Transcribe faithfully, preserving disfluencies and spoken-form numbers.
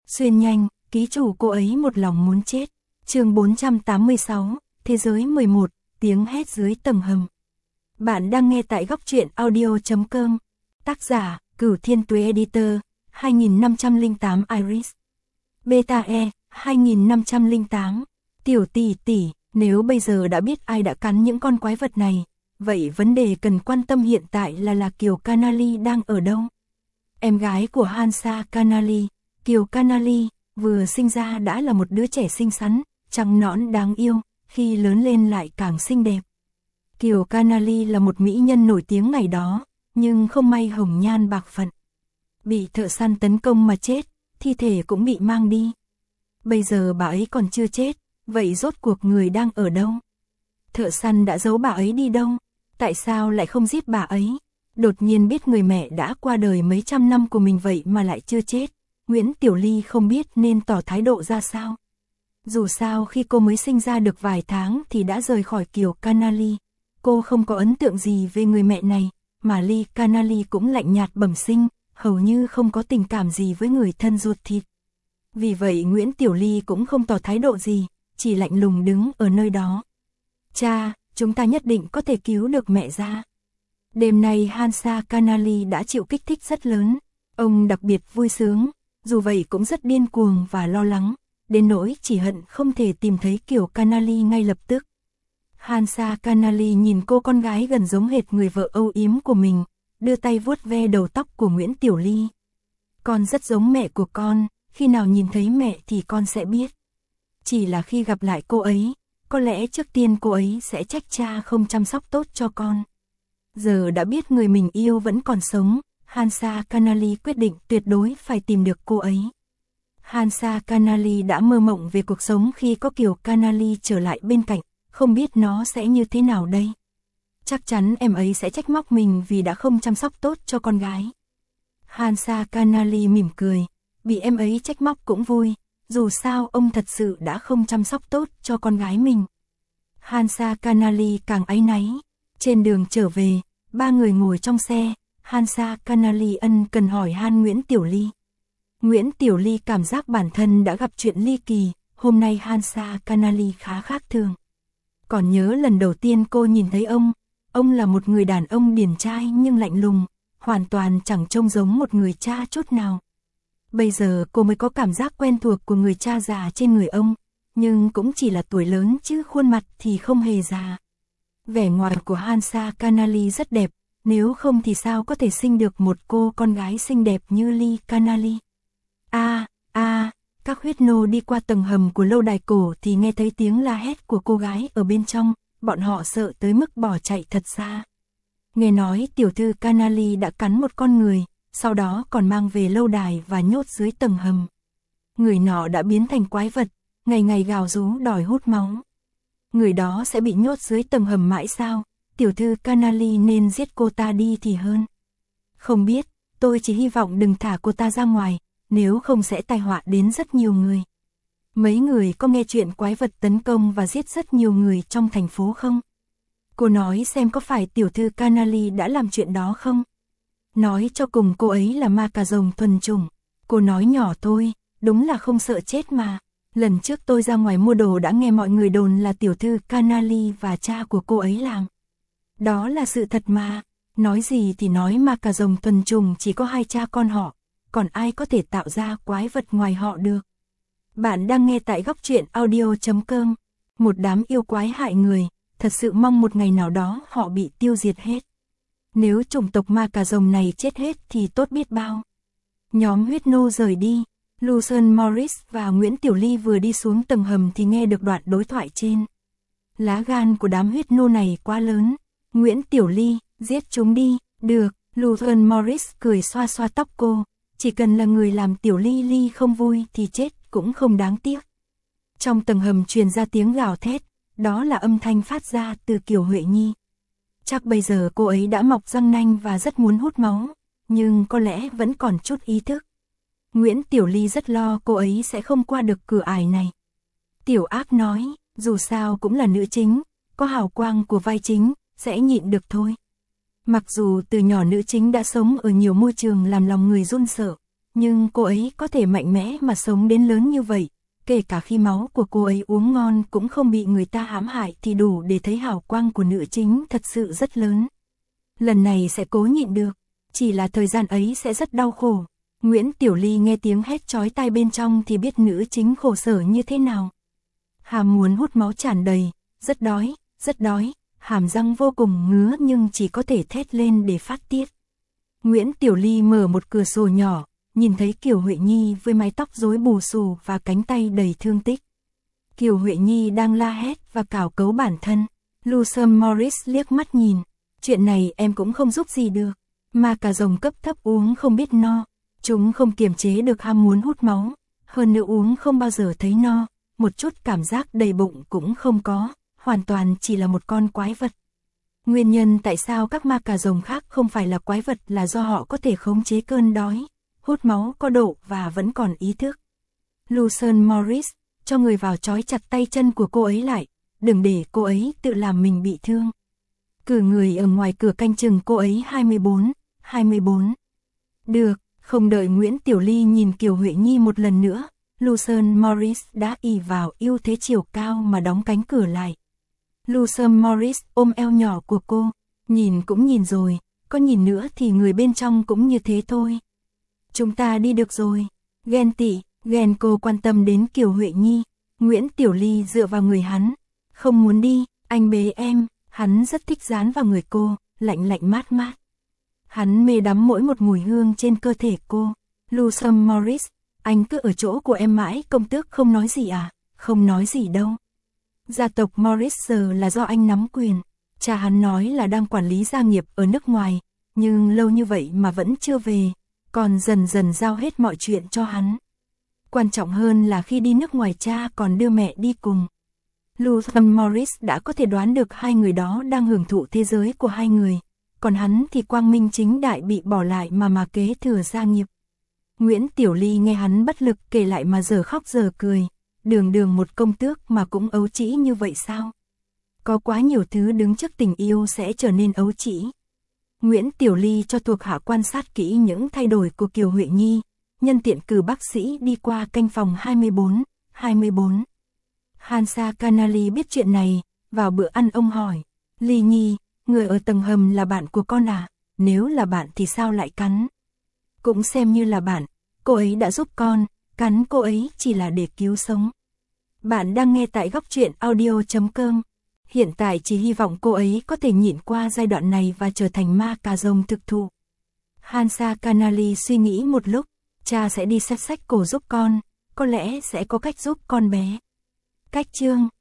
Xuyên nhanh, ký chủ cô ấy một lòng muốn chết. Chương bốn trăm tám mươi sáu, Thế giới mười một, tiếng hét dưới tầng hầm. Bạn đang nghe tại góc truyện audio chấm com. Tác giả, Cửu Thiên Tuế Editor, hai nghìn năm trăm lẻ tám Iris. Beta E, hai nghìn năm trăm lẻ tám. Tiểu tỷ tỷ, nếu bây giờ đã biết ai đã cắn những con quái vật này, vậy vấn đề cần quan tâm hiện tại là là Kiều Canali đang ở đâu? Em gái của Hansa Canali, Kiều Canali, vừa sinh ra đã là một đứa trẻ xinh xắn, trắng nõn đáng yêu, khi lớn lên lại càng xinh đẹp. Kiều Canali là một mỹ nhân nổi tiếng ngày đó, nhưng không may hồng nhan bạc phận. Bị thợ săn tấn công mà chết, thi thể cũng bị mang đi. Bây giờ bà ấy còn chưa chết, vậy rốt cuộc người đang ở đâu? Thợ săn đã giấu bà ấy đi đâu? Tại sao lại không giết bà ấy? Đột nhiên biết người mẹ đã qua đời mấy trăm năm của mình vậy mà lại chưa chết. Nguyễn Tiểu Ly không biết nên tỏ thái độ ra sao. Dù sao khi cô mới sinh ra được vài tháng thì đã rời khỏi Kiều Canali. Cô không có ấn tượng gì về người mẹ này, mà Ly Canali cũng lạnh nhạt bẩm sinh, hầu như không có tình cảm gì với người thân ruột thịt. Vì vậy Nguyễn Tiểu Ly cũng không tỏ thái độ gì, chỉ lạnh lùng đứng ở nơi đó. Cha, chúng ta nhất định có thể cứu được mẹ ra. Đêm nay Hansa Canali đã chịu kích thích rất lớn, ông đặc biệt vui sướng, dù vậy cũng rất điên cuồng và lo lắng, đến nỗi chỉ hận không thể tìm thấy Kiều Canali ngay lập tức. Hansa Canali nhìn cô con gái gần giống hệt người vợ âu yếm của mình, đưa tay vuốt ve đầu tóc của Nguyễn Tiểu Ly. Con rất giống mẹ của con, khi nào nhìn thấy mẹ thì con sẽ biết. Chỉ là khi gặp lại cô ấy, có lẽ trước tiên cô ấy sẽ trách cha không chăm sóc tốt cho con. Giờ đã biết người mình yêu vẫn còn sống, Hansa Canali quyết định tuyệt đối phải tìm được cô ấy. Hansa Canali đã mơ mộng về cuộc sống khi có Kiều Canali trở lại bên cạnh, không biết nó sẽ như thế nào đây. Chắc chắn em ấy sẽ trách móc mình vì đã không chăm sóc tốt cho con gái. Hansa Canali mỉm cười, bị em ấy trách móc cũng vui, dù sao ông thật sự đã không chăm sóc tốt cho con gái mình. Hansa Canali càng áy náy. Trên đường trở về, ba người ngồi trong xe, Hansa Canali ân cần hỏi han Nguyễn Tiểu Ly. Nguyễn Tiểu Ly cảm giác bản thân đã gặp chuyện ly kỳ, hôm nay Hansa Canali khá khác thường. Còn nhớ lần đầu tiên cô nhìn thấy ông, ông là một người đàn ông điển trai nhưng lạnh lùng, hoàn toàn chẳng trông giống một người cha chút nào. Bây giờ cô mới có cảm giác quen thuộc của người cha già trên người ông, nhưng cũng chỉ là tuổi lớn chứ khuôn mặt thì không hề già. Vẻ ngoài của Hansa Canali rất đẹp, nếu không thì sao có thể sinh được một cô con gái xinh đẹp như Ly Canali. A, a, các huyết nô đi qua tầng hầm của lâu đài cổ thì nghe thấy tiếng la hét của cô gái ở bên trong, bọn họ sợ tới mức bỏ chạy thật xa. Nghe nói tiểu thư Canali đã cắn một con người, sau đó còn mang về lâu đài và nhốt dưới tầng hầm. Người nọ đã biến thành quái vật, ngày ngày gào rú đòi hút máu. Người đó sẽ bị nhốt dưới tầng hầm mãi sao? Tiểu thư Canali nên giết cô ta đi thì hơn. Không biết, tôi chỉ hy vọng đừng thả cô ta ra ngoài, nếu không sẽ tai họa đến rất nhiều người. Mấy người có nghe chuyện quái vật tấn công và giết rất nhiều người trong thành phố không? Cô nói xem có phải tiểu thư Canali đã làm chuyện đó không? Nói cho cùng cô ấy là ma cà rồng thuần chủng. Cô nói nhỏ thôi, đúng là không sợ chết mà. Lần trước tôi ra ngoài mua đồ đã nghe mọi người đồn là tiểu thư Canali và cha của cô ấy làm. Đó là sự thật mà. Nói gì thì nói ma cà rồng thuần chủng chỉ có hai cha con họ, còn ai có thể tạo ra quái vật ngoài họ được. Bạn đang nghe tại góc truyện audio chấm com. Một đám yêu quái hại người, thật sự mong một ngày nào đó họ bị tiêu diệt hết. Nếu chủng tộc ma cà rồng này chết hết thì tốt biết bao. Nhóm huyết nô rời đi. Lucian Morris và Nguyễn Tiểu Ly vừa đi xuống tầng hầm thì nghe được đoạn đối thoại trên. Lá gan của đám huyết nô này quá lớn. Nguyễn Tiểu Ly, giết chúng đi. Được, Lucian Morris cười xoa xoa tóc cô. Chỉ cần là người làm Tiểu Ly Ly không vui thì chết cũng không đáng tiếc. Trong tầng hầm truyền ra tiếng gào thét, đó là âm thanh phát ra từ Kiều Huệ Nhi. Chắc bây giờ cô ấy đã mọc răng nanh và rất muốn hút máu, nhưng có lẽ vẫn còn chút ý thức. Nguyễn Tiểu Ly rất lo cô ấy sẽ không qua được cửa ải này. Tiểu Ác nói, dù sao cũng là nữ chính, có hào quang của vai chính, sẽ nhịn được thôi. Mặc dù từ nhỏ nữ chính đã sống ở nhiều môi trường làm lòng người run sợ, Nhưng cô ấy có thể mạnh mẽ mà sống đến lớn như vậy, kể cả khi máu của cô ấy uống ngon cũng không bị người ta hãm hại thì đủ để thấy hào quang của nữ chính thật sự rất lớn. Lần này sẽ cố nhịn được, chỉ là thời gian ấy sẽ rất đau khổ. Nguyễn Tiểu Ly nghe tiếng hét chói tai bên trong thì biết nữ chính khổ sở như thế nào. Hàm muốn hút máu tràn đầy, rất đói, rất đói, hàm răng vô cùng ngứa nhưng chỉ có thể thét lên để phát tiết. Nguyễn Tiểu Ly mở một cửa sổ nhỏ, nhìn thấy Kiều Huệ Nhi với mái tóc rối bù xù và cánh tay đầy thương tích. Kiều Huệ Nhi đang la hét và cào cấu bản thân. Lucian Morris liếc mắt nhìn, chuyện này em cũng không giúp gì được. Mà cả rồng cấp thấp uống không biết no, chúng không kiềm chế được ham muốn hút máu, hơn nữa uống không bao giờ thấy no, một chút cảm giác đầy bụng cũng không có, hoàn toàn chỉ là một con quái vật. Nguyên nhân tại sao các ma cà rồng khác không phải là quái vật là do họ có thể khống chế cơn đói, hút máu có độ và vẫn còn ý thức. Lucian Morris, cho người vào trói chặt tay chân của cô ấy lại, đừng để cô ấy tự làm mình bị thương. Cử người ở ngoài cửa canh chừng cô ấy hai mươi bốn, hai mươi bốn. Được, không đợi Nguyễn Tiểu Ly nhìn Kiều Huệ Nhi một lần nữa, Lucian Morris đã ỷ vào ưu thế chiều cao mà đóng cánh cửa lại. Lucian Morris ôm eo nhỏ của cô, nhìn cũng nhìn rồi, có nhìn nữa thì người bên trong cũng như thế thôi. Chúng ta đi được rồi. Ghen tị, ghen cô quan tâm đến Kiều Huệ Nhi. Nguyễn Tiểu Ly dựa vào người hắn. Không muốn đi, anh bế em. Hắn rất thích dán vào người cô, lạnh lạnh mát mát. Hắn mê đắm mỗi một mùi hương trên cơ thể cô. Lucian Morris, anh cứ ở chỗ của em mãi. Công tước không nói gì à? Không nói gì đâu. Gia tộc Morris giờ là do anh nắm quyền. Cha hắn nói là đang quản lý gia nghiệp ở nước ngoài, nhưng lâu như vậy mà vẫn chưa về, còn dần dần giao hết mọi chuyện cho hắn. Quan trọng hơn là khi đi nước ngoài cha còn đưa mẹ đi cùng. Lucian Morris đã có thể đoán được hai người đó đang hưởng thụ thế giới của hai người, còn hắn thì quang minh chính đại bị bỏ lại mà mà kế thừa gia nghiệp. Nguyễn Tiểu Ly nghe hắn bất lực kể lại mà giờ khóc giờ cười, đường đường một công tước mà cũng ấu trĩ như vậy sao? Có quá nhiều thứ đứng trước tình yêu sẽ trở nên ấu trĩ. Nguyễn Tiểu Ly cho thuộc hạ quan sát kỹ những thay đổi của Kiều Huệ Nhi, nhân tiện cử bác sĩ đi qua canh phòng hai mươi bốn, hai mươi bốn. Hansa Canali biết chuyện này, vào bữa ăn ông hỏi, Ly Nhi, người ở tầng hầm là bạn của con à? Nếu là bạn thì sao lại cắn? Cũng xem như là bạn, cô ấy đã giúp con, cắn cô ấy chỉ là để cứu sống. Bạn đang nghe tại góc truyện audio chấm com. Hiện tại chỉ hy vọng cô ấy có thể nhịn qua giai đoạn này và trở thành ma cà rồng thực thụ. Hansa Canali suy nghĩ một lúc, cha sẽ đi xách xách cổ giúp con, có lẽ sẽ có cách giúp con bé. Cách chương